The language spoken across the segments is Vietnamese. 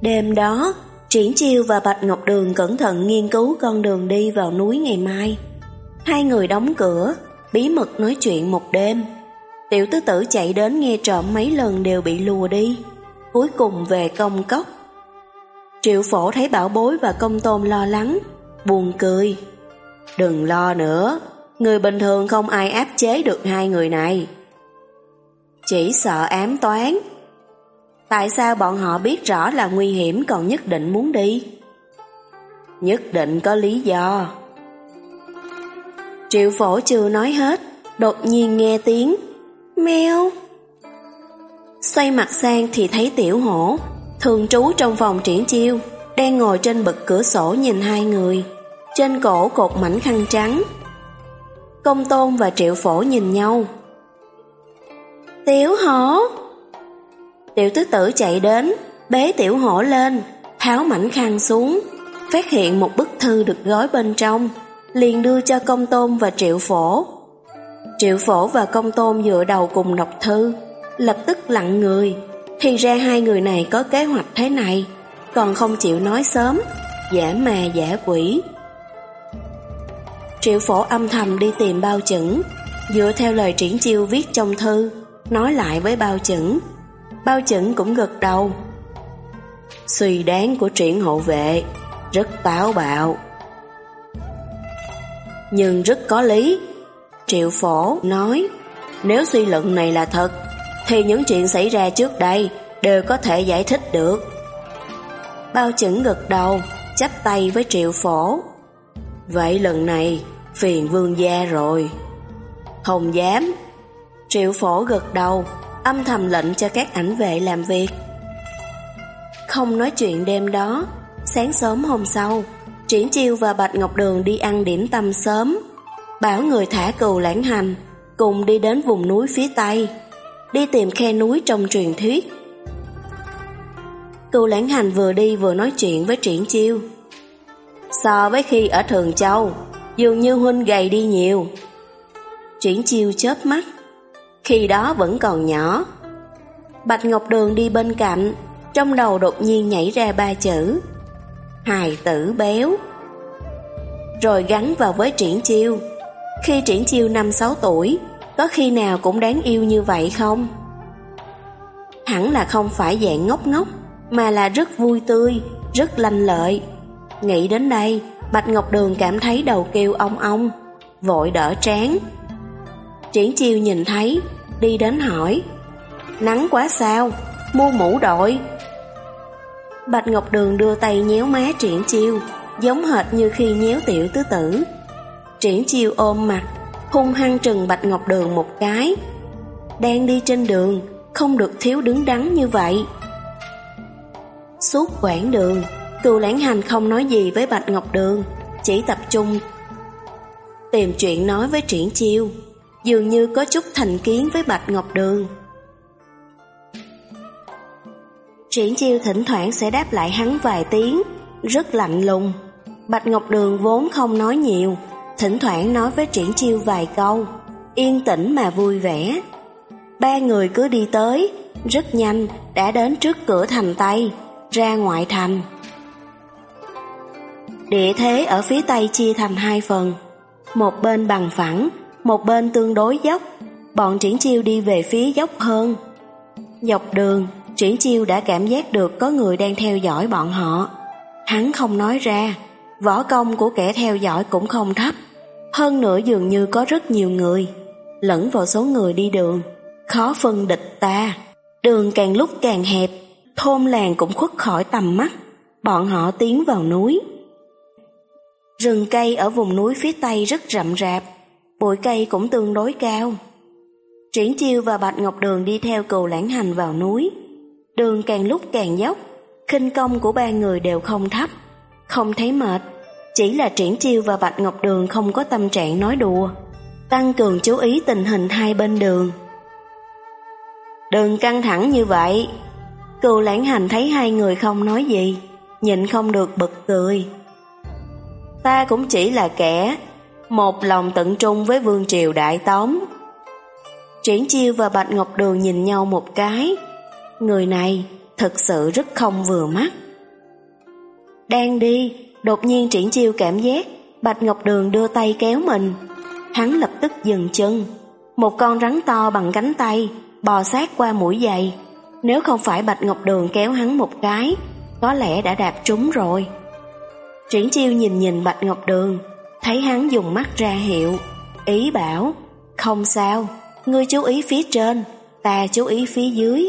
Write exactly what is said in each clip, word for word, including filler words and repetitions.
Đêm đó, Triển Chiêu và Bạch Ngọc Đường cẩn thận nghiên cứu con đường đi vào núi ngày mai. Hai người đóng cửa, bí mật nói chuyện một đêm. Tiểu tứ tử chạy đến nghe trộm mấy lần đều bị lùa đi, cuối cùng về công cốc. Triệu Phổ thấy Bảo Bối và Công Tôn lo lắng, buồn cười. Đừng lo nữa, người bình thường không ai áp chế được hai người này. Chỉ sợ ám toán. Tại sao bọn họ biết rõ là nguy hiểm còn nhất định muốn đi? Nhất định có lý do. Triệu Phổ chưa nói hết, đột nhiên nghe tiếng meo. Xoay mặt sang thì thấy Tiểu Hổ, thường trú trong phòng Triển Chiêu, đang ngồi trên bậc cửa sổ nhìn hai người, trên cổ cột mảnh khăn trắng. Công Tôn và Triệu Phổ nhìn nhau. Tiểu Hổ! Tiểu tứ tử chạy đến, bế Tiểu Hổ lên, tháo mảnh khăn xuống, phát hiện một bức thư được gói bên trong, liền đưa cho Công Tôn và Triệu Phổ. Triệu Phổ và Công Tôn dựa đầu cùng đọc thư, lập tức lặng người. Thì ra hai người này có kế hoạch thế này, còn không chịu nói sớm, giả mà giả quỷ. Triệu Phổ âm thầm đi tìm Bao Chững, dựa theo lời Triển Chiêu viết trong thư, nói lại với Bao Chững. Bao Chững cũng gật đầu. Suy đoán của Triển hộ vệ rất táo bạo, nhưng rất có lý. Triệu Phổ nói, nếu suy luận này là thật, thì những chuyện xảy ra trước đây đều có thể giải thích được. Bao Chững gật đầu, chắp tay với Triệu Phổ. Vậy lần này phiền vương gia rồi. Không dám. Triệu Phổ gật đầu, âm thầm lệnh cho các ảnh vệ làm việc. Không nói chuyện đêm đó, sáng sớm hôm sau, Triển Chiêu và Bạch Ngọc Đường đi ăn điểm tâm sớm, bảo người thả Cừu Lãng Hành, cùng đi đến vùng núi phía Tây, đi tìm khe núi trong truyền thuyết. Cừu Lãng Hành vừa đi vừa nói chuyện với Triển Chiêu. So với khi ở Thường Châu, dường như huynh gầy đi nhiều. Triển Chiêu chớp mắt. Khi đó vẫn còn nhỏ. Bạch Ngọc Đường đi bên cạnh, trong đầu đột nhiên nhảy ra ba chữ: hài tử béo. Rồi gắn vào với Triển Chiêu. Khi Triển Chiêu năm sáu tuổi, có khi nào cũng đáng yêu như vậy không? Hẳn là không phải dạng ngốc ngốc, mà là rất vui tươi, rất lanh lợi. Nghĩ đến đây, Bạch Ngọc Đường cảm thấy đầu kêu ong ong, vội đỡ trán. Triển Chiêu nhìn thấy, đi đến hỏi: nắng quá sao, mua mũ đội. Bạch Ngọc Đường đưa tay nhéo má Triển Chiêu, giống hệt như khi nhéo Tiểu tứ tử. Triển Chiêu ôm mặt, hung hăng trừng Bạch Ngọc Đường một cái. Đang đi trên đường, không được thiếu đứng đắn như vậy. Suốt quãng đường, Cừu Lãng Hành không nói gì với Bạch Ngọc Đường, chỉ tập trung tìm chuyện nói với Triển Chiêu, dường như có chút thành kiến với Bạch Ngọc Đường. Triển Chiêu thỉnh thoảng sẽ đáp lại hắn vài tiếng, rất lạnh lùng. Bạch Ngọc Đường vốn không nói nhiều, thỉnh thoảng nói với Triển Chiêu vài câu, yên tĩnh mà vui vẻ. Ba người cứ đi tới, rất nhanh đã đến trước cửa thành Tây, ra ngoại thành. Địa thế ở phía Tây chia thành hai phần, một bên bằng phẳng, một bên tương đối dốc. Bọn Triển Chiêu đi về phía dốc hơn. Dọc đường, Triển Chiêu đã cảm giác được có người đang theo dõi bọn họ. Hắn không nói ra, võ công của kẻ theo dõi cũng không thấp. Hơn nữa dường như có rất nhiều người, lẫn vào số người đi đường, khó phân địch ta. Đường càng lúc càng hẹp, thôn làng cũng khuất khỏi tầm mắt. Bọn họ tiến vào núi. Rừng cây ở vùng núi phía Tây rất rậm rạp, bụi cây cũng tương đối cao. Triển Chiêu và Bạch Ngọc Đường đi theo Cừu Lãng Hành vào núi. Đường càng lúc càng dốc, khinh công của ba người đều không thấp, không thấy mệt. Chỉ là Triển Chiêu và Bạch Ngọc Đường không có tâm trạng nói đùa, tăng cường chú ý tình hình hai bên đường. Đừng căng thẳng như vậy. Cừu Lãng Hành thấy hai người không nói gì, nhịn không được bật cười. Ta cũng chỉ là kẻ một lòng tận trung với vương triều Đại Tống. Triển Chiêu và Bạch Ngọc Đường nhìn nhau một cái. Người này thật sự rất không vừa mắt. Đang đi, đột nhiên Triển Chiêu cảm giác Bạch Ngọc Đường đưa tay kéo mình. Hắn lập tức dừng chân. Một con rắn to bằng cánh tay bò sát qua mũi giày. Nếu không phải Bạch Ngọc Đường kéo hắn một cái, có lẽ đã đạp trúng rồi. Triển Chiêu nhìn nhìn Bạch Ngọc Đường, thấy hắn dùng mắt ra hiệu, ý bảo, không sao, ngươi chú ý phía trên, ta chú ý phía dưới.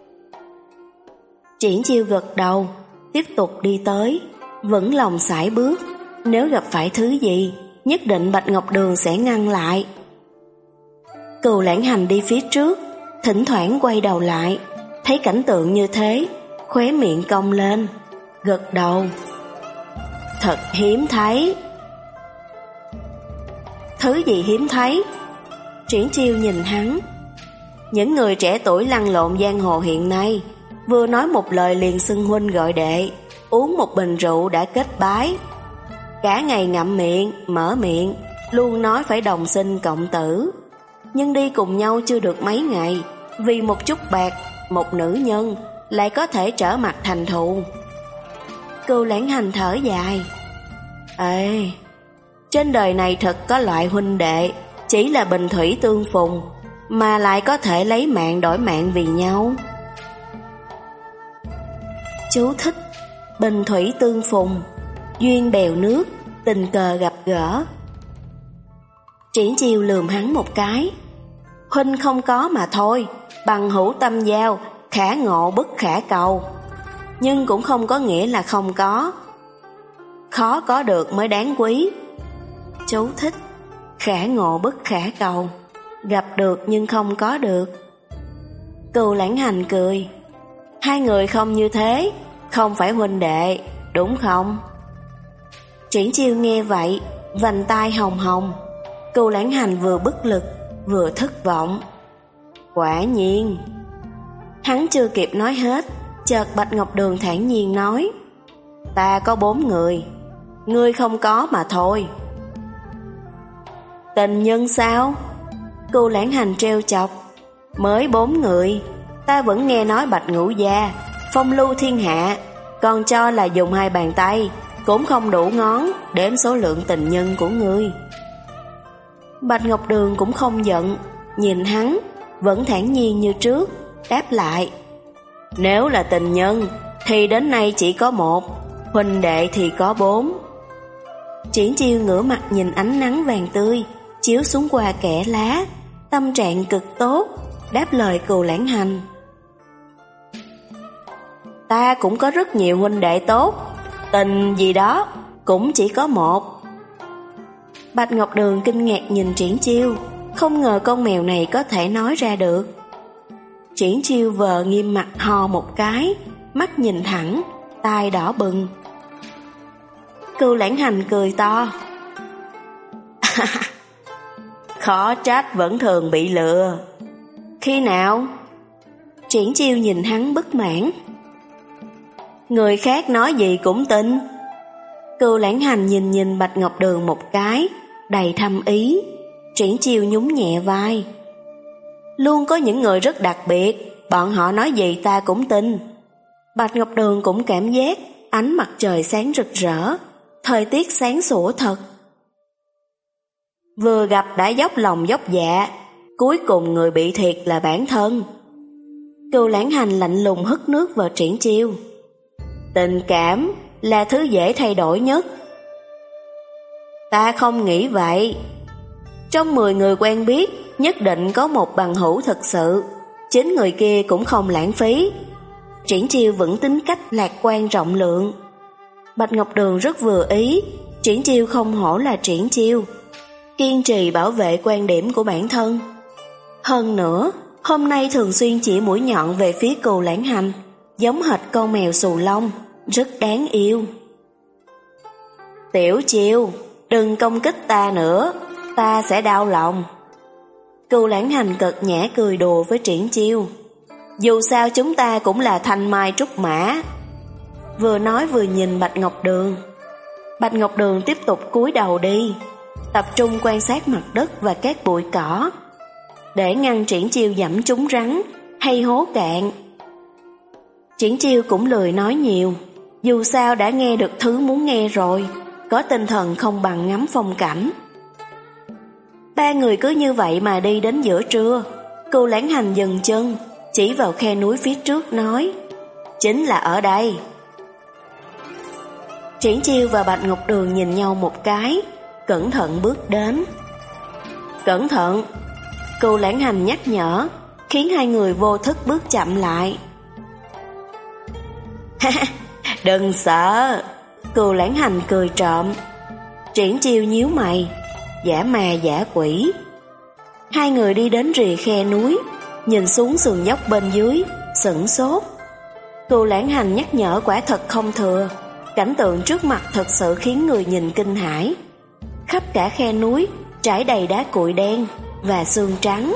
Triển Chiêu gật đầu, tiếp tục đi tới, vững lòng sải bước. Nếu gặp phải thứ gì, nhất định Bạch Ngọc Đường sẽ ngăn lại. Cừu Lãng Hành đi phía trước, thỉnh thoảng quay đầu lại, thấy cảnh tượng như thế, khóe miệng cong lên, gật đầu. Thật hiếm thấy. Thứ gì hiếm thấy? Triển Chiêu nhìn hắn. Những người trẻ tuổi lăn lộn giang hồ hiện nay, vừa nói một lời liền xưng huynh gọi đệ, uống một bình rượu đã kết bái. Cả ngày ngậm miệng, mở miệng, luôn nói phải đồng sinh cộng tử. Nhưng đi cùng nhau chưa được mấy ngày, vì một chút bạc, một nữ nhân lại có thể trở mặt thành thù. Cừu Lãng Hành thở dài. Ê, trên đời này thật có loại huynh đệ chỉ là bình thủy tương phùng, mà lại có thể lấy mạng đổi mạng vì nhau. Chú thích: bình thủy tương phùng, duyên bèo nước, tình cờ gặp gỡ. Triển Chiêu lườm hắn một cái. Huynh không có mà thôi, bằng hữu tâm giao, khả ngộ bất khả cầu. Nhưng cũng không có nghĩa là không có. Khó có được mới đáng quý. Chú thích: khả ngộ bất khả cầu, gặp được nhưng không có được. Cừu Lãng Hành cười. Hai người không như thế, không phải huynh đệ, đúng không? Triển Chiêu nghe vậy, vành tai hồng hồng. Cừu Lãng Hành vừa bất lực, vừa thất vọng. Quả nhiên. Hắn chưa kịp nói hết, chợt Bạch Ngọc Đường thản nhiên nói. Ta có bốn người, ngươi không có mà thôi. Tình nhân sao? Cừu Lãng Hành trêu chọc. Mới bốn người, ta vẫn nghe nói Bạch Ngũ Gia phong lưu thiên hạ, còn cho là dùng hai bàn tay cũng không đủ ngón đếm số lượng tình nhân của ngươi. Bạch Ngọc Đường cũng không giận, nhìn hắn vẫn thản nhiên như trước, đáp lại. Nếu là tình nhân thì đến nay chỉ có một, huynh đệ thì có bốn. Triển Chiêu ngửa mặt nhìn ánh nắng vàng tươi chiếu xuống qua kẽ lá, tâm trạng cực tốt, đáp lời Cừu Lãng Hành. Ta cũng có rất nhiều huynh đệ tốt, tình gì đó cũng chỉ có một. Bạch Ngọc Đường kinh ngạc nhìn Triển Chiêu, không ngờ con mèo này có thể nói ra được. Triển Chiêu vờ nghiêm mặt hò một cái, mắt nhìn thẳng, tai đỏ bừng. Cừu Lãng Hành cười to. Khó trách vẫn thường bị lừa. Khi nào? Triển Chiêu nhìn hắn bất mãn. Người khác nói gì cũng tin. Cừu Lãng Hành nhìn nhìn Bạch Ngọc Đường một cái, đầy thâm ý. Triển Chiêu nhún nhẹ vai. Luôn có những người rất đặc biệt, bọn họ nói gì ta cũng tin. Bạch Ngọc Đường cũng cảm giác ánh mặt trời sáng rực rỡ, thời tiết sáng sủa thật. Vừa gặp đã dốc lòng dốc dạ, cuối cùng người bị thiệt là bản thân. Cừu Lãng Hành lạnh lùng hất nước vào Triển Chiêu. Tình cảm là thứ dễ thay đổi nhất. Ta không nghĩ vậy. Trong mười người quen biết, nhất định có một bằng hữu thực sự, chính người kia cũng không lãng phí. Triển Chiêu vẫn tính cách lạc quan rộng lượng. Bạch Ngọc Đường rất vừa ý, Triển Chiêu không hổ là Triển Chiêu, kiên trì bảo vệ quan điểm của bản thân. Hơn nữa, hôm nay thường xuyên chỉ mũi nhọn về phía Cừu Lãng Hành, giống hệt con mèo xù lông, rất đáng yêu. Tiểu Chiêu, đừng công kích ta nữa, ta sẽ đau lòng. Cừu Lãng Hành cợt nhã cười đùa với Triển Chiêu. Dù sao chúng ta cũng là thanh mai trúc mã. Vừa nói vừa nhìn Bạch Ngọc Đường. Bạch Ngọc Đường tiếp tục cúi đầu đi, tập trung quan sát mặt đất và các bụi cỏ, để ngăn Triển Chiêu dẫm trúng rắn hay hố cạn. Triển Chiêu cũng lười nói nhiều, dù sao đã nghe được thứ muốn nghe rồi, có tinh thần không bằng ngắm phong cảnh. Ba người cứ như vậy mà đi đến giữa trưa. Cưu Lãng Hành dừng chân, chỉ vào khe núi phía trước nói, chính là ở đây. Triển Chiêu và Bạch Ngọc Đường nhìn nhau một cái, cẩn thận bước đến. Cẩn thận! Cưu Lãng Hành nhắc nhở, khiến hai người vô thức bước chậm lại. Đừng sợ! Cưu Lãng Hành cười trộm. Triển Chiêu nhíu mày, giả ma giả quỷ. Hai người đi đến rìa khe núi, nhìn xuống sườn dốc bên dưới, sửng sốt. Cưu Lãng Hành nhắc nhở quả thật không thừa, cảnh tượng trước mặt thật sự khiến người nhìn kinh hãi. Khắp cả khe núi trải đầy đá cuội đen và xương trắng.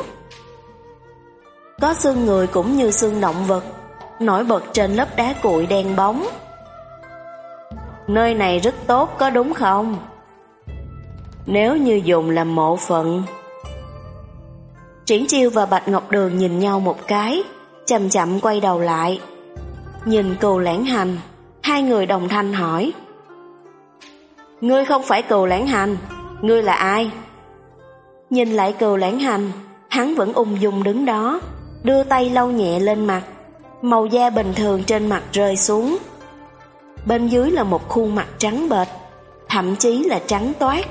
Có xương người cũng như xương động vật, nổi bật trên lớp đá cuội đen bóng. Nơi này rất tốt có đúng không? Nếu như dùng làm mộ phận. Triển Chiêu và Bạch Ngọc Đường nhìn nhau một cái, chậm chậm quay đầu lại. Nhìn Cưu Lãng Hành, hai người đồng thanh hỏi, ngươi không phải Cưu Lãng Hành, ngươi là ai? Nhìn lại Cưu Lãng Hành, hắn vẫn ung dung đứng đó, đưa tay lau nhẹ lên mặt, màu da bình thường trên mặt rơi xuống. Bên dưới là một khuôn mặt trắng bệch, thậm chí là trắng toát.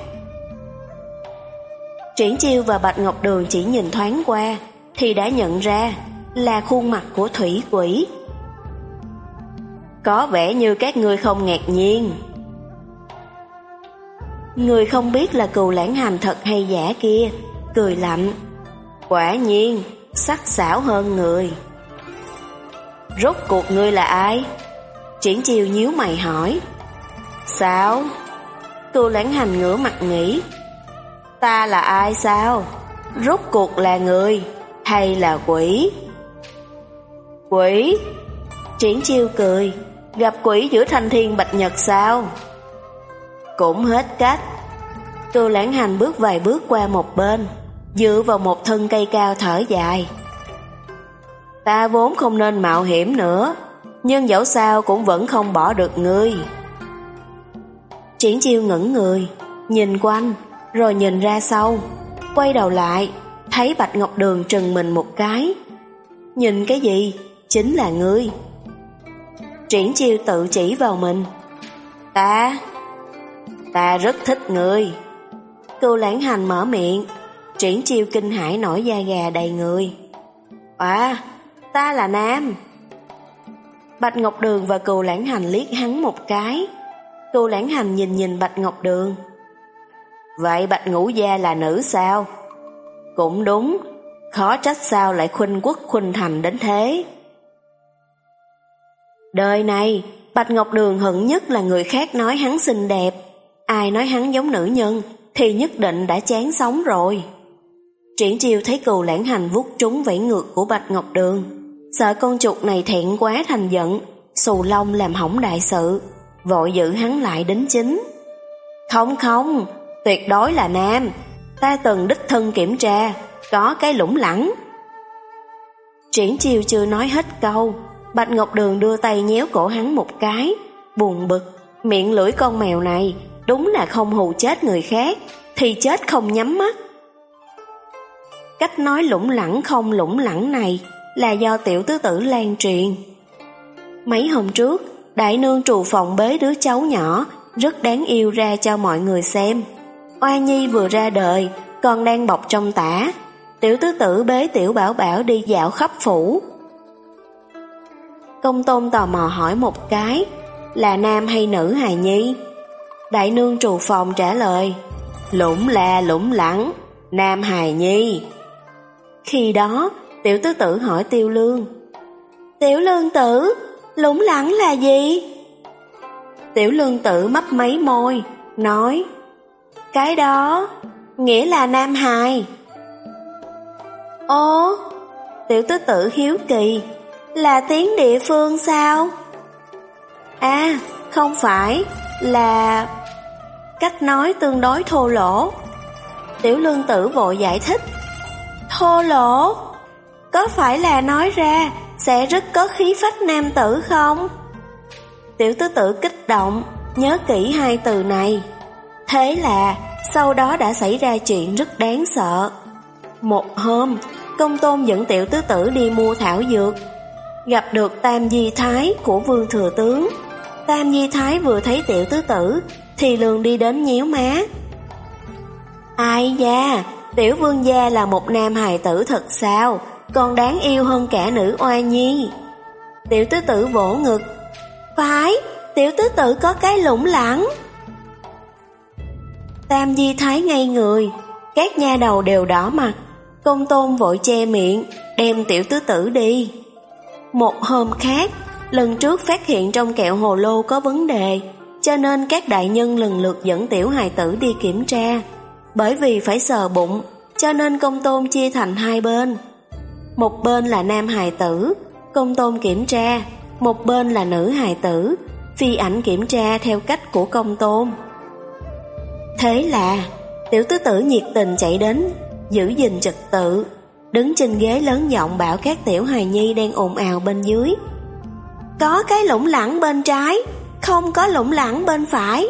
Triển Chiêu và Bạch Ngọc Đường chỉ nhìn thoáng qua thì đã nhận ra là khuôn mặt của thủy quỷ. Có vẻ như các ngươi không ngạc nhiên. Người không biết là Cưu Lãng Hành thật hay giả kia cười lạnh, quả nhiên sắc sảo hơn người. Rốt cuộc ngươi là ai? Triển Chiêu nhíu mày hỏi. Sao? Cưu Lãng Hành ngửa mặt nghĩ, ta là ai sao? Rốt cuộc là người hay là quỷ? Quỷ? Triển Chiêu cười, gặp quỷ giữa thanh thiên bạch nhật sao? Cũng hết cách. Cưu Lãng Hành bước vài bước qua một bên, dựa vào một thân cây cao thở dài. Ta vốn không nên mạo hiểm nữa, nhưng dẫu sao cũng vẫn không bỏ được ngươi. Triển Chiêu ngẩn người, nhìn quanh, rồi nhìn ra sau, quay đầu lại, thấy Bạch Ngọc Đường trừng mình một cái. Nhìn cái gì? Chính là ngươi. Triển Chiêu tự chỉ vào mình. Ta, ta rất thích ngươi. Cưu Lãng Hành mở miệng. Triển Chiêu kinh hãi nổi da gà đầy người. À, ta là nam. Bạch Ngọc Đường và Cưu Lãng Hành liếc hắn một cái. Cưu Lãng Hành nhìn nhìn Bạch Ngọc Đường. Vậy Bạch Ngũ Gia là nữ sao? Cũng đúng, khó trách sao lại khuynh quốc khuynh thành đến thế. Đời này, Bạch Ngọc Đường hận nhất là người khác nói hắn xinh đẹp. Ai nói hắn giống nữ nhân thì nhất định đã chán sống rồi. Triển Chiêu thấy Cưu Lãng Hành vuốt trúng vảy ngược của Bạch Ngọc Đường, sợ con chuột này thẹn quá thành giận, xù lông làm hỏng đại sự, vội giữ hắn lại đính chính. Không không, tuyệt đối là nam, ta từng đích thân kiểm tra, có cái lủng lẳng. Triển Chiêu chưa nói hết câu, Bạch Ngọc Đường đưa tay nhéo cổ hắn một cái, buồn bực, miệng lưỡi con mèo này đúng là không hù chết người khác thì chết không nhắm mắt. Cách nói lủng lẳng không lủng lẳng này là do tiểu tứ tử lan truyền. Mấy hôm trước, đại nương trù phòng bế đứa cháu nhỏ rất đáng yêu ra cho mọi người xem. Oa nhi vừa ra đời, còn đang bọc trong tã. Tiểu tứ tử bế tiểu bảo bảo đi dạo khắp phủ. Công tôn tò mò hỏi một cái, là nam hay nữ hài nhi? Đại nương trù phòng trả lời, lủng là lủng lẳng, nam hài nhi. Khi đó, tiểu tứ tử hỏi Tiêu Lương, Tiểu Lương tử, lủng lẳng là gì? Tiểu Lương tử mấp máy môi, nói, cái đó, nghĩa là nam hài. Ồ, tiểu tứ tử hiếu kỳ, là tiếng địa phương sao? À, không phải, là cách nói tương đối thô lỗ. Tiểu Lương tử vội giải thích, thô lỗ? Có phải là nói ra sẽ rất có khí phách nam tử không? Tiểu tứ tử kích động, nhớ kỹ hai từ này. Thế là sau đó đã xảy ra chuyện rất đáng sợ. Một hôm, Công Tôn dẫn tiểu tứ tử đi mua thảo dược, gặp được Tam Di Thái của Vương Thừa Tướng. Tam Di Thái vừa thấy tiểu tứ tử thì lường đi đến nhéo má. Ai da, tiểu vương gia là một nam hài tử thật sao, còn đáng yêu hơn cả nữ oa nhi. Tiểu tứ tử vỗ ngực. Phải, tiểu tứ tử có cái lủng lẳng. Tam Di Thái ngây người, các nha đầu đều đỏ mặt. Công Tôn vội che miệng, đem tiểu tứ tử đi. Một hôm khác, lần trước phát hiện trong kẹo hồ lô có vấn đề, cho nên các đại nhân lần lượt dẫn tiểu hài tử đi kiểm tra. Bởi vì phải sờ bụng, cho nên Công Tôn chia thành hai bên. Một bên là nam hài tử, Công Tôn kiểm tra, một bên là nữ hài tử, Phi Ảnh kiểm tra theo cách của Công Tôn. Thế là tiểu tứ tử nhiệt tình chạy đến giữ gìn trật tự, đứng trên ghế lớn giọng bảo các tiểu hài nhi đang ồn ào bên dưới. Có cái lủng lẳng bên trái, không có lủng lẳng bên phải.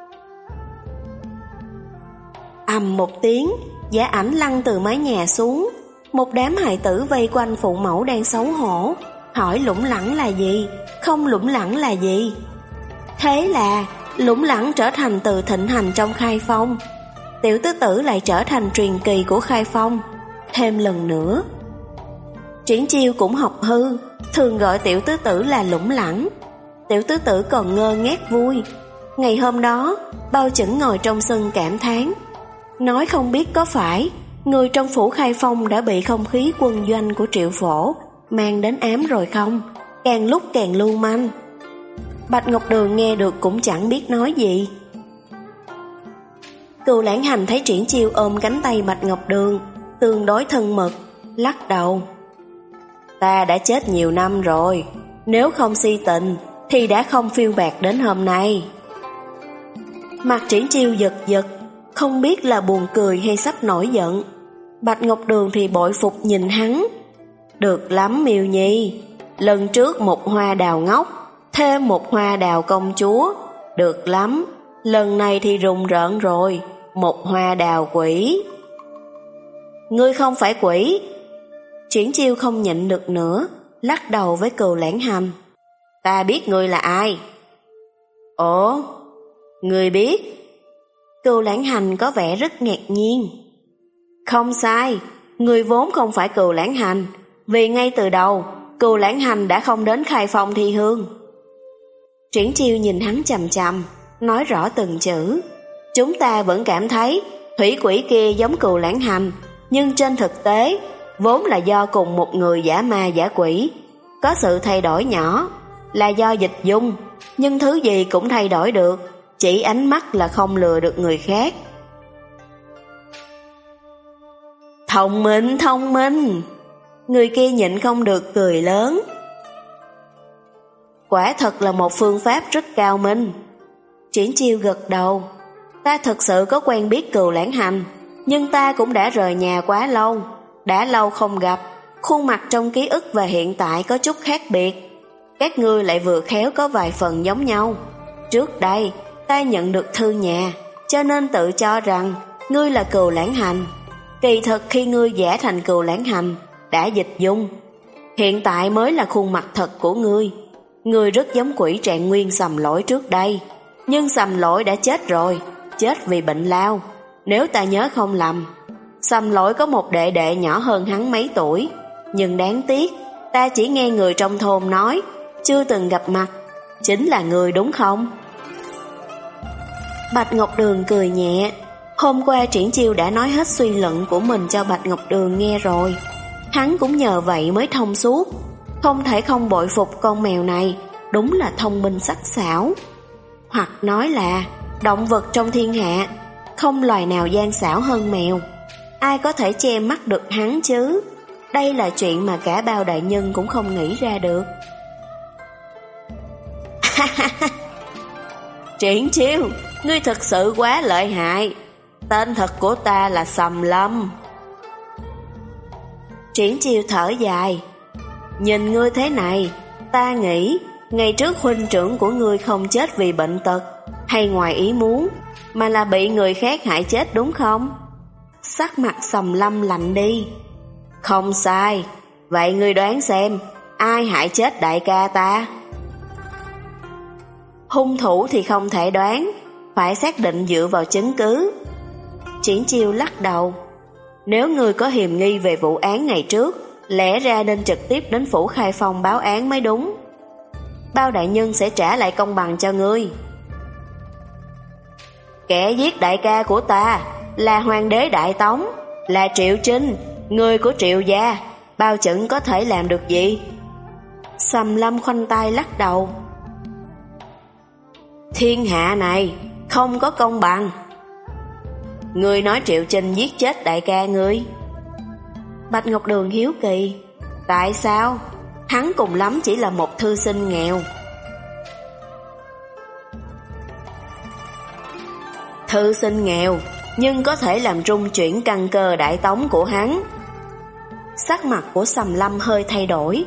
Ầm một tiếng, Giả Ảnh lăn từ mái nhà xuống. Một đám hài tử vây quanh phụ mẫu đang xấu hổ, hỏi lủng lẳng là gì, không lủng lẳng là gì. Thế là lủng lẳng trở thành từ thịnh hành trong Khai Phong. Tiểu tứ tử lại trở thành truyền kỳ của Khai Phong. Thêm lần nữa, Triển Chiêu cũng học hư, thường gọi tiểu tứ tử là lủng lẳng. Tiểu tứ tử còn ngơ ngác vui. Ngày hôm đó, Bao Chẩn ngồi trong sân cảm thán, nói không biết có phải người trong phủ Khai Phong đã bị không khí quân doanh của Triệu Phổ mang đến ám rồi không, càng lúc càng lưu manh. Bạch Ngọc Đường nghe được cũng chẳng biết nói gì. Cừu Lãng Hành thấy Triển Chiêu ôm cánh tay Bạch Ngọc Đường, tương đối thân mật, lắc đầu. Ta đã chết nhiều năm rồi, nếu không si tình thì đã không phiêu bạt đến hôm nay. Mặt Triển Chiêu giật giật, không biết là buồn cười hay sắp nổi giận. Bạch Ngọc Đường thì bội phục nhìn hắn. Được lắm Miêu Nhi, lần trước một hoa đào ngốc, thêm một hoa đào công chúa. Được lắm, lần này thì rùng rợn rồi, một hoa đào quỷ. Ngươi không phải quỷ. Triển Chiêu không nhịn được nữa, lắc đầu với Cừu Lãng Hành. Ta biết ngươi là ai. Ồ, ngươi biết? Cừu Lãng Hành có vẻ rất ngạc nhiên. Không sai, ngươi vốn không phải Cừu Lãng Hành, vì ngay từ đầu Cừu Lãng Hành đã không đến Khai Phong thi hương. Triển Chiêu nhìn hắn chằm chằm, nói rõ từng chữ. Chúng ta vẫn cảm thấy thủy quỷ kia giống Cừu Lãng Hành, nhưng trên thực tế vốn là do cùng một người giả ma giả quỷ. Có sự thay đổi nhỏ là do dịch dung, nhưng thứ gì cũng thay đổi được, chỉ ánh mắt là không lừa được người khác. Thông minh, thông minh. Người kia nhịn không được cười lớn. Quả thật là một phương pháp rất cao minh. Triển Chiêu gật đầu. Ta thực sự có quen biết Cừu Lãng Hành, nhưng ta cũng đã rời nhà quá lâu, đã lâu không gặp, khuôn mặt trong ký ức và hiện tại có chút khác biệt. Các ngươi lại vừa khéo có vài phần giống nhau. Trước đây ta nhận được thư nhà, cho nên tự cho rằng ngươi là Cừu Lãng Hành. Kỳ thực khi ngươi giả thành Cừu Lãng Hành đã dịch dung, hiện tại mới là khuôn mặt thật của ngươi. Ngươi rất giống quỷ Trạng Nguyên Sầm Lỗi trước đây, nhưng Sầm Lỗi đã chết rồi, chết vì bệnh lao. Nếu ta nhớ không lầm, Sầm Lỗi có một đệ đệ nhỏ hơn hắn mấy tuổi, nhưng đáng tiếc ta chỉ nghe người trong thôn nói, chưa từng gặp mặt. Chính là ngươi đúng không? Bạch Ngọc Đường cười nhẹ. Hôm qua Triển Chiêu đã nói hết suy luận của mình cho Bạch Ngọc Đường nghe rồi. Hắn cũng nhờ vậy mới thông suốt. Không thể không bội phục con mèo này, đúng là thông minh sắc sảo. Hoặc nói là động vật trong thiên hạ, không loài nào gian xảo hơn mèo. Ai có thể che mắt được hắn chứ? Đây là chuyện mà cả Bao đại nhân cũng không nghĩ ra được. Triển Chiêu, ngươi thật sự quá lợi hại. Tên thật của ta là Sầm Lâm. Triển Chiêu thở dài. Nhìn ngươi thế này, ta nghĩ ngày trước huynh trưởng của ngươi không chết vì bệnh tật hay ngoài ý muốn, mà là bị người khác hại chết đúng không? Sắc mặt Sầm Lâm lạnh đi. Không sai, vậy ngươi đoán xem, ai hại chết đại ca ta? Hung thủ thì không thể đoán, phải xác định dựa vào chứng cứ. Triển Chiêu lắc đầu. Nếu ngươi có hiềm nghi về vụ án ngày trước, lẽ ra nên trực tiếp đến phủ Khai Phong báo án mới đúng. Bao đại nhân sẽ trả lại công bằng cho ngươi. Kẻ giết đại ca của ta là hoàng đế Đại Tống, là Triệu Trinh, người của Triệu gia, bao chừng có thể làm được gì? Sầm Lâm khoanh tay lắc đầu. Thiên hạ này không có công bằng. Ngươi nói Triệu Trinh giết chết đại ca ngươi? Bạch Ngọc Đường hiếu kỳ. Tại sao? Hắn cùng lắm chỉ là một thư sinh nghèo. Thư sinh nghèo, nhưng có thể làm rung chuyển căn cơ Đại Tống của hắn. Sắc mặt của Sầm Lâm hơi thay đổi.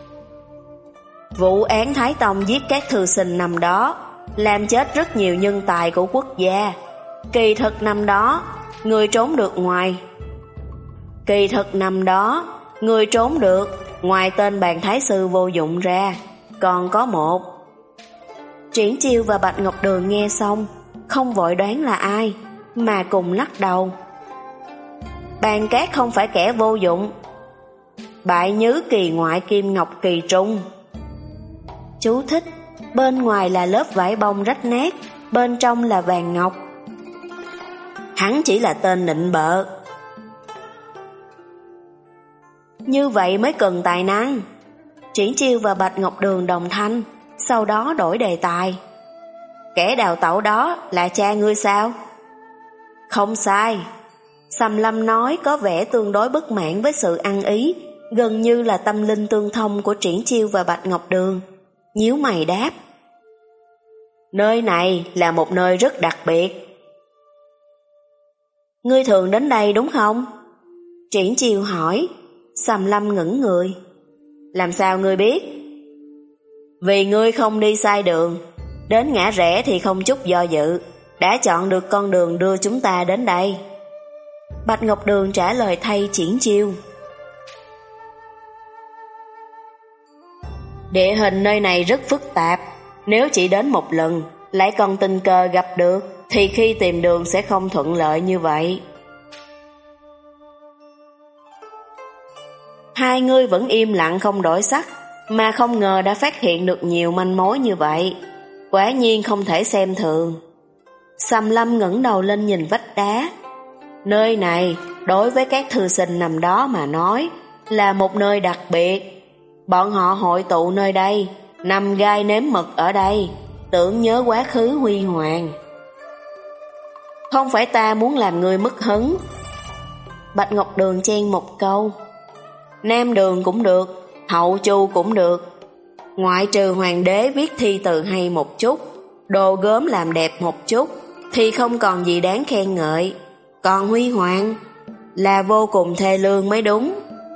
Vụ án Thái Tông giết các thư sinh năm đó làm chết rất nhiều nhân tài của quốc gia. Kỳ thực năm đó người trốn được ngoài Kỳ thực năm đó người trốn được ngoài tên bàn thái sư vô dụng ra, còn có một. Triển Chiêu và Bạch Ngọc Đường nghe xong, không vội đoán là ai, mà cùng lắc đầu. Bàn Cát không phải kẻ vô dụng. Bại nhứ kỳ ngoại kim ngọc kỳ trung. Chú thích: bên ngoài là lớp vải bông rách nát, bên trong là vàng ngọc. Hắn chỉ là tên nịnh bợ. Như vậy mới cần tài năng. Triển Chiêu và Bạch Ngọc Đường đồng thanh, sau đó đổi đề tài. Kẻ đào tẩu đó là cha ngươi sao? Không sai. Sầm Lâm nói có vẻ tương đối bất mãn với sự ăn ý, gần như là tâm linh tương thông của Triển Chiêu và Bạch Ngọc Đường. Nhíu mày đáp. Nơi này là một nơi rất đặc biệt. Ngươi thường đến đây đúng không? Triển Chiêu hỏi. Sầm Lâm ngẩn người. Làm sao ngươi biết? Vì ngươi không đi sai đường, đến ngã rẽ thì không chút do dự, đã chọn được con đường đưa chúng ta đến đây. Bạch Ngọc Đường trả lời thay Triển Chiêu. Địa hình nơi này rất phức tạp, nếu chỉ đến một lần lại còn tình cờ gặp được thì khi tìm đường sẽ không thuận lợi như vậy. Hai người vẫn im lặng không đổi sắc, mà không ngờ đã phát hiện được nhiều manh mối như vậy. Quả nhiên không thể xem thường. Sầm Lâm ngẩng đầu lên nhìn vách đá. Nơi này đối với các thư sinh nằm đó mà nói là một nơi đặc biệt. Bọn họ hội tụ nơi đây, nằm gai nếm mật ở đây, tưởng nhớ quá khứ huy hoàng. Không phải ta muốn làm người mất hứng. Bạch Ngọc Đường chen một câu. Nam Đường cũng được, Hậu Chu cũng được. Ngoại trừ hoàng đế viết thi từ hay một chút, đồ gốm làm đẹp một chút, thì không còn gì đáng khen ngợi. Còn huy hoàng là vô cùng thê lương mới đúng.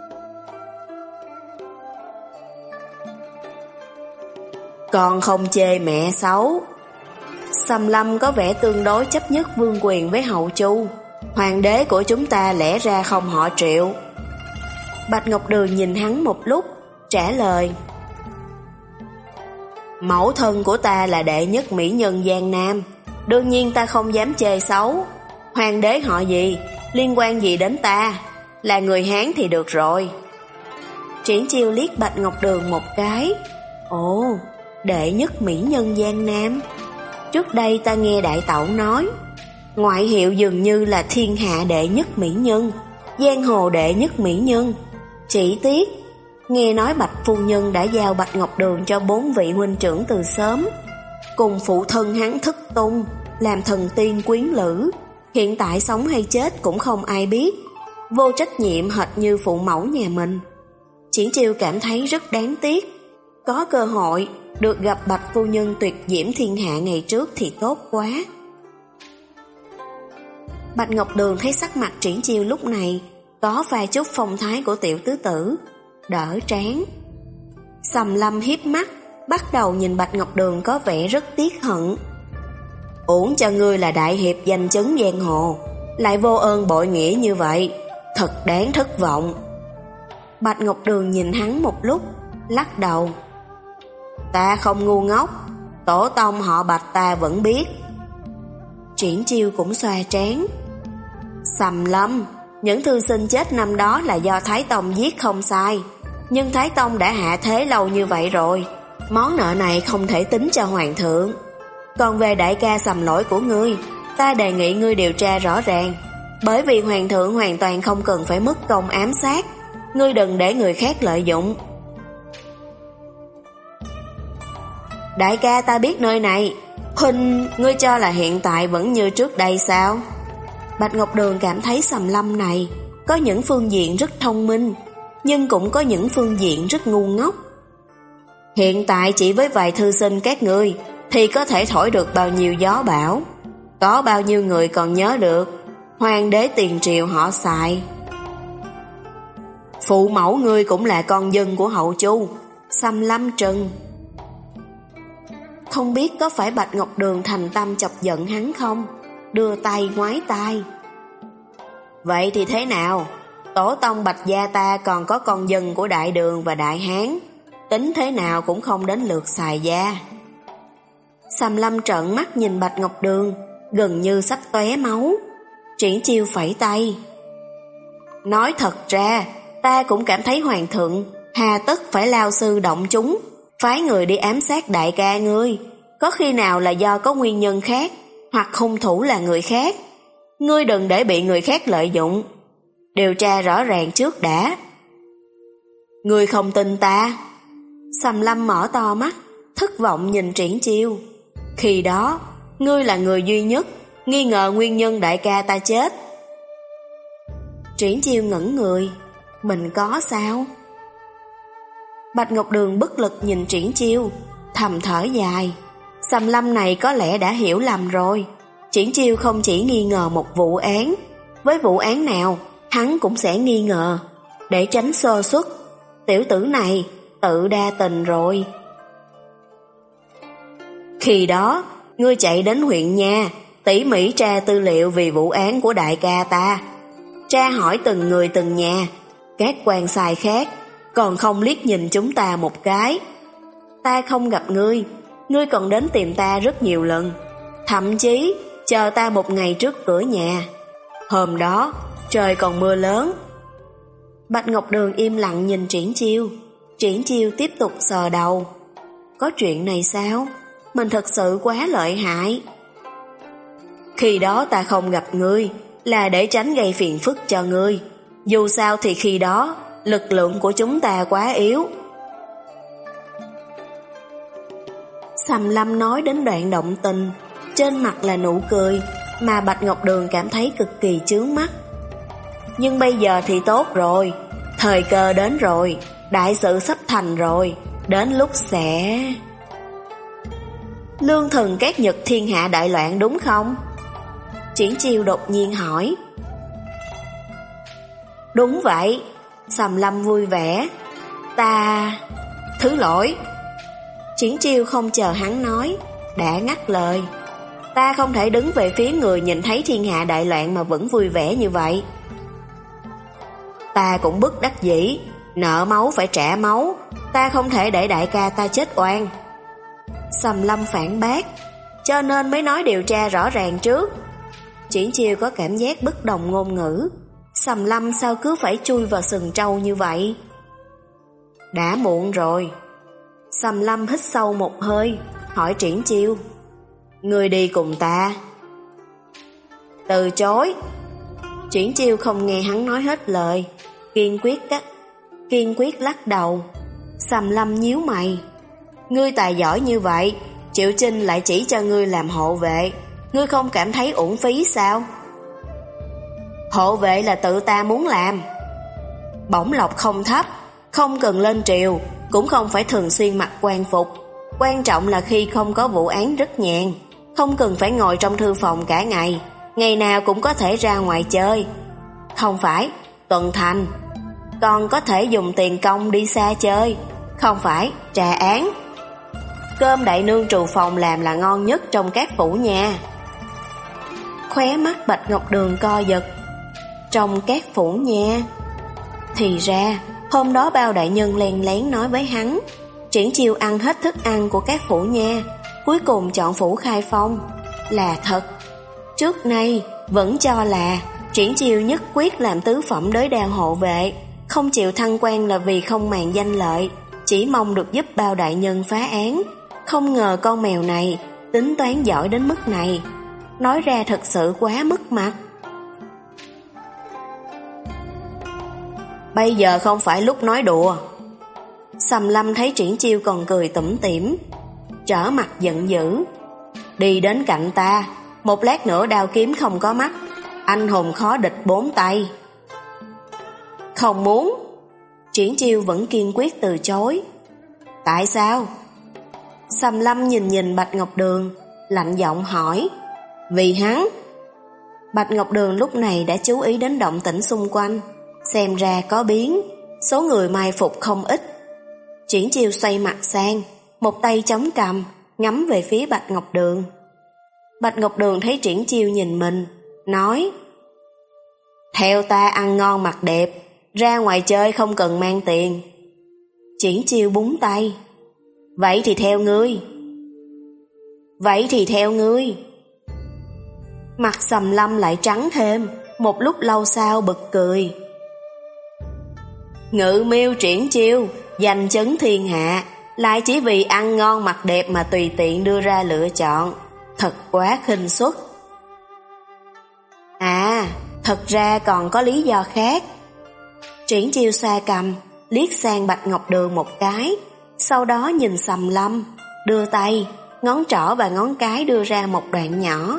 Còn không chê mẹ xấu. Sầm Lâm có vẻ tương đối chấp nhất vương quyền với Hậu Chu. Hoàng đế của chúng ta lẽ ra không họ Triệu. Bạch Ngọc Đường nhìn hắn một lúc, trả lời. Mẫu thân của ta là đệ nhất mỹ nhân Giang Nam, đương nhiên ta không dám chê xấu. Hoàng đế họ gì, liên quan gì đến ta? Là người Hán thì được rồi. Triển Chiêu liếc Bạch Ngọc Đường một cái. Ồ, đệ nhất mỹ nhân Giang Nam. Trước đây ta nghe Đại Tẩu nói, ngoại hiệu dường như là thiên hạ đệ nhất mỹ nhân, giang hồ đệ nhất mỹ nhân. Chỉ tiếc, nghe nói Bạch phu nhân đã giao Bạch Ngọc Đường cho bốn vị huynh trưởng từ sớm, cùng phụ thân hắn Thức Tung làm thần tiên quyến lữ, hiện tại sống hay chết cũng không ai biết, vô trách nhiệm hệt như phụ mẫu nhà mình. Triển Chiêu cảm thấy rất đáng tiếc. Có cơ hội được gặp Bạch phu nhân tuyệt diễm thiên hạ ngày trước thì tốt quá. Bạch Ngọc Đường thấy sắc mặt Triển Chiêu lúc này có vài chút phong thái của tiểu tứ tử, đỡ trán. Sầm Lâm hiếp mắt, bắt đầu nhìn Bạch Ngọc Đường có vẻ rất tiếc hận. Uổng cho ngươi là đại hiệp danh chấn giang hồ, lại vô ơn bội nghĩa như vậy, thật đáng thất vọng. Bạch Ngọc Đường nhìn hắn một lúc, lắc đầu. Ta không ngu ngốc, tổ tông họ Bạch ta vẫn biết. Triển Chiêu cũng xoa trán. Sầm Lâm, những thư sinh chết năm đó là do Thái Tông giết không sai, nhưng Thái Tông đã hạ thế lâu như vậy rồi, món nợ này không thể tính cho hoàng thượng. Còn về đại ca Sầm Lỗi của ngươi, ta đề nghị ngươi điều tra rõ ràng, bởi vì hoàng thượng hoàn toàn không cần phải mất công ám sát, ngươi đừng để người khác lợi dụng. Đại ca ta biết nơi này, huynh, ngươi cho là hiện tại vẫn như trước đây sao? Bạch Ngọc Đường cảm thấy Sầm Lâm này có những phương diện rất thông minh, nhưng cũng có những phương diện rất ngu ngốc. Hiện tại chỉ với vài thư sinh các ngươi thì có thể thổi được bao nhiêu gió bão, có bao nhiêu người còn nhớ được hoàng đế tiền triều họ Xài. Phụ mẫu ngươi cũng là con dân của hậu Chu, Sầm Lâm Trừng. Không biết có phải Bạch Ngọc Đường thành tâm chọc giận hắn không? Đưa tay ngoái tai. Vậy thì thế nào? Tổ tông Bạch gia ta còn có con dân của Đại Đường và Đại Hán, tính thế nào cũng không đến lượt Xài gia. Sầm Lâm trợn mắt nhìn Bạch Ngọc Đường, gần như sắp tóe máu. Triển Chiêu phẩy tay. Nói thật ra, ta cũng cảm thấy hoàng thượng hà tất phải lao sư động chúng, phái người đi ám sát đại ca ngươi, có khi nào là do có nguyên nhân khác, hoặc hung thủ là người khác. Ngươi đừng để bị người khác lợi dụng, điều tra rõ ràng trước đã. Ngươi không tin ta? Sầm Lâm mở to mắt, thất vọng nhìn Triển Chiêu. Khi đó, ngươi là người duy nhất nghi ngờ nguyên nhân đại ca ta chết. Triển Chiêu ngẩn người. Mình có sao? Bạch Ngọc Đường bất lực nhìn Triển Chiêu, thầm thở dài. Sầm Lâm này có lẽ đã hiểu lầm rồi. Triển Chiêu không chỉ nghi ngờ một vụ án, với vụ án nào hắn cũng sẽ nghi ngờ. Để tránh sơ suất, tiểu tử này tự đa tình rồi. Khi đó, ngươi chạy đến huyện nha, tỉ mỉ tra tư liệu vì vụ án của đại ca ta, tra hỏi từng người từng nhà, các quan sai khác, còn không liếc nhìn chúng ta một cái. Ta không gặp ngươi, ngươi còn đến tìm ta rất nhiều lần, thậm chí chờ ta một ngày trước cửa nhà. Hôm đó, trời còn mưa lớn. Bạch Ngọc Đường im lặng nhìn Triển Chiêu. Triển Chiêu tiếp tục sờ đầu. Có chuyện này sao? Mình thật sự quá lợi hại. Khi đó ta không gặp ngươi là để tránh gây phiền phức cho ngươi. Dù sao thì khi đó lực lượng của chúng ta quá yếu. Sầm Lâm nói đến đoạn động tình, trên mặt là nụ cười mà Bạch Ngọc Đường cảm thấy cực kỳ chướng mắt. Nhưng bây giờ thì tốt rồi, thời cơ đến rồi, đại sự sắp thành rồi, đến lúc sẽ... Lương thần các nhật thiên hạ đại loạn đúng không? Triển Chiêu đột nhiên hỏi. Đúng vậy. Sầm Lâm vui vẻ. Ta... Thứ lỗi. Triển Chiêu không chờ hắn nói, đã ngắt lời. Ta không thể đứng về phía người nhìn thấy thiên hạ đại loạn mà vẫn vui vẻ như vậy. Ta cũng bất đắc dĩ, nợ máu phải trả máu, ta không thể để đại ca ta chết oan. Sầm Lâm phản bác, cho nên mới nói điều tra rõ ràng trước. Triển Chiêu có cảm giác bất đồng ngôn ngữ. Sầm Lâm sao cứ phải chui vào sừng trâu như vậy? Đã muộn rồi. Sầm Lâm hít sâu một hơi, hỏi Triển Chiêu. Ngươi đi cùng ta? Từ chối. Triển Chiêu không nghe hắn nói hết lời, kiên quyết cắt, kiên quyết lắc đầu. Sầm Lâm nhíu mày. Ngươi tài giỏi như vậy, Triệu Chinh lại chỉ cho ngươi làm hộ vệ, ngươi không cảm thấy uổng phí sao? Hộ vệ là tự ta muốn làm. Bổng lộc không thấp, không cần lên triều, cũng không phải thường xuyên mặc quan phục. Quan trọng là khi không có vụ án rất nhàn, không cần phải ngồi trong thư phòng cả ngày, ngày nào cũng có thể ra ngoài chơi. Không phải, tuần thành. Còn có thể dùng tiền công đi xa chơi, không phải trả án. Cơm đại nương trù phòng làm là ngon nhất trong các phủ nhà. Khóe mắt Bạch Ngọc Đường co giật. Trong các phủ nha. Thì ra hôm đó Bao đại nhân len lén nói với hắn, Triển Chiêu ăn hết thức ăn của các phủ nha, cuối cùng chọn phủ Khai Phong. Là thật. Trước nay vẫn cho là Triển Chiêu nhất quyết làm tứ phẩm đới đao hộ vệ, không chịu thăng quan là vì không màng danh lợi, chỉ mong được giúp Bao đại nhân phá án. Không ngờ con mèo này tính toán giỏi đến mức này. Nói ra thật sự quá mất mặt. Bây giờ không phải lúc nói đùa. Sầm Lâm thấy Triển Chiêu còn cười tủm tỉm, trở mặt giận dữ. Đi đến cạnh ta, một lát nữa đao kiếm không có mắt, anh hùng khó địch bốn tay. Không muốn. Triển Chiêu vẫn kiên quyết từ chối. Tại sao? Sầm Lâm nhìn nhìn Bạch Ngọc Đường, lạnh giọng hỏi. Vì hắn. Bạch Ngọc Đường lúc này đã chú ý đến động tĩnh xung quanh, xem ra có biến, số người mai phục không ít. Triển Chiêu xoay mặt sang, một tay chống cằm, ngắm về phía Bạch Ngọc Đường. Bạch Ngọc Đường thấy Triển Chiêu nhìn mình, nói: Theo ta ăn ngon mặc đẹp, ra ngoài chơi không cần mang tiền. Triển Chiêu búng tay. Vậy thì theo ngươi. Vậy thì theo ngươi. Mặt Sầm Lâm lại trắng thêm, một lúc lâu sau bật cười. Ngự miêu Triển Chiêu, danh chấn thiên hạ, lại chỉ vì ăn ngon mặc đẹp mà tùy tiện đưa ra lựa chọn, thật quá khinh suất. À, thật ra còn có lý do khác. Triển Chiêu xoa cằm, liếc sang Bạch Ngọc Đường một cái, sau đó nhìn Sầm Lâm, đưa tay, ngón trỏ và ngón cái đưa ra một đoạn nhỏ.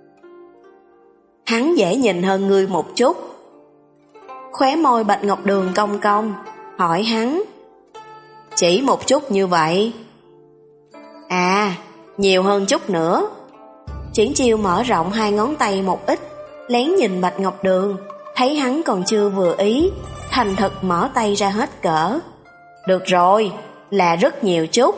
Hắn dễ nhìn hơn ngươi một chút. Khóe môi Bạch Ngọc Đường cong cong, hỏi hắn: Chỉ một chút như vậy? À, nhiều hơn chút nữa. Triển Chiêu mở rộng hai ngón tay một ít, lén nhìn Bạch Ngọc Đường, thấy hắn còn chưa vừa ý, thành thật mở tay ra hết cỡ. Được rồi, là rất nhiều chút.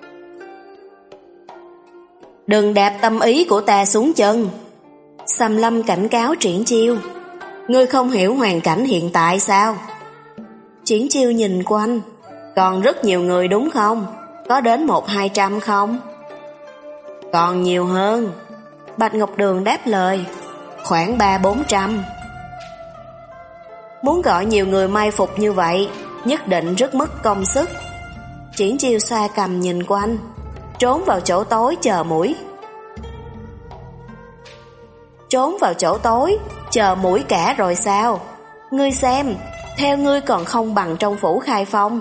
Đừng đạp tâm ý của ta xuống chân. Sầm Lâm cảnh cáo Triển Chiêu. Ngươi không hiểu hoàn cảnh hiện tại sao? Triển Chiêu nhìn quanh. Còn rất nhiều người đúng không? Có đến một hai trăm không? Còn nhiều hơn. Bạch Ngọc Đường đáp lời. Khoảng ba bốn trăm. Muốn gọi nhiều người mai phục như vậy, nhất định rất mất công sức. Triển Chiêu xoa cằm nhìn quanh, trốn vào chỗ tối chờ mũi. Trốn vào chỗ tối, chờ mũi cả rồi sao? Ngươi xem, theo ngươi còn không bằng trong phủ Khai Phong.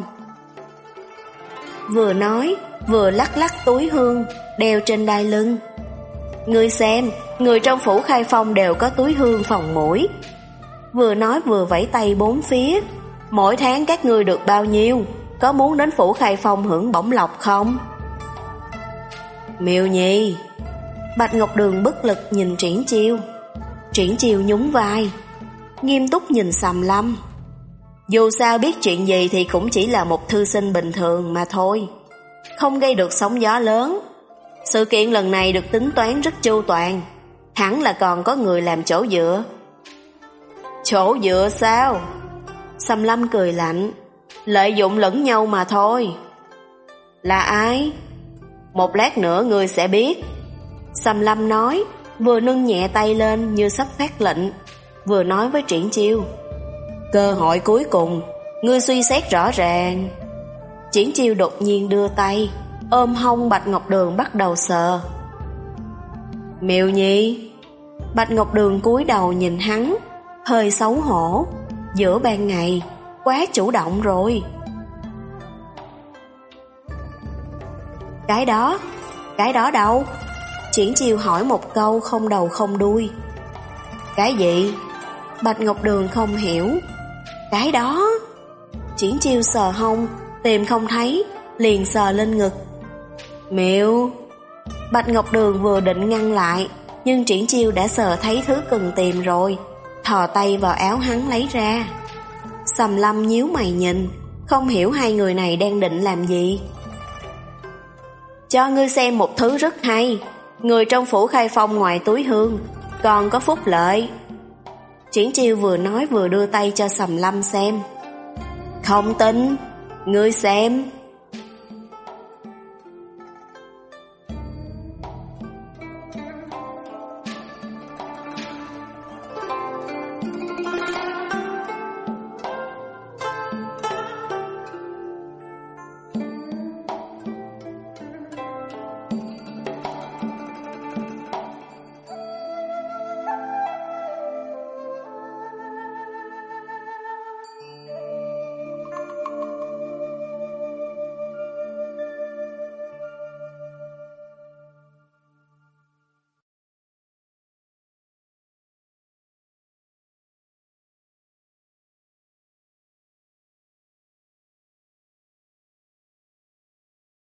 Vừa nói, vừa lắc lắc túi hương, đeo trên đai lưng. Ngươi xem, người trong phủ Khai Phong đều có túi hương phòng mũi. Vừa nói vừa vẫy tay bốn phía. Mỗi tháng các ngươi được bao nhiêu? Có muốn đến phủ Khai Phong hưởng bổng lộc không? Miêu Nhi. Bạch Ngọc Đường bất lực nhìn Triển Chiêu. Triển Chiêu nhún vai, nghiêm túc nhìn Sầm Lâm. Dù sao biết chuyện gì thì cũng chỉ là một thư sinh bình thường mà thôi, không gây được sóng gió lớn. Sự kiện lần này được tính toán rất chu toàn, hẳn là còn có người làm chỗ dựa. Chỗ dựa sao? Sầm Lâm cười lạnh. Lợi dụng lẫn nhau mà thôi. Là ai? Một lát nữa ngươi sẽ biết. Sầm Lâm nói, vừa nâng nhẹ tay lên như sắp phát lệnh, vừa nói với Triển Chiêu. Cơ hội cuối cùng, ngươi suy xét rõ ràng. Triển Chiêu đột nhiên đưa tay, ôm hông Bạch Ngọc Đường bắt đầu sờ. Miêu Nhi. Bạch Ngọc Đường cúi đầu nhìn hắn, hơi xấu hổ. Giữa ban ngày, quá chủ động rồi. Cái đó, cái đó đâu? Triển Chiêu hỏi một câu không đầu không đuôi. Cái gì? Bạch Ngọc Đường không hiểu. Cái đó. Triển Chiêu sờ hông, tìm không thấy, liền sờ lên ngực. Miêu. Bạch Ngọc Đường vừa định ngăn lại, nhưng Triển Chiêu đã sờ thấy thứ cần tìm rồi, thò tay vào áo hắn lấy ra. Sầm Lâm nhíu mày nhìn, không hiểu hai người này đang định làm gì. Cho ngươi xem một thứ rất hay. Người trong phủ Khai Phong ngoài túi hương còn có phúc lợi. Triển Chiêu vừa nói vừa đưa tay cho Sầm Lâm xem. Không tin, ngươi xem.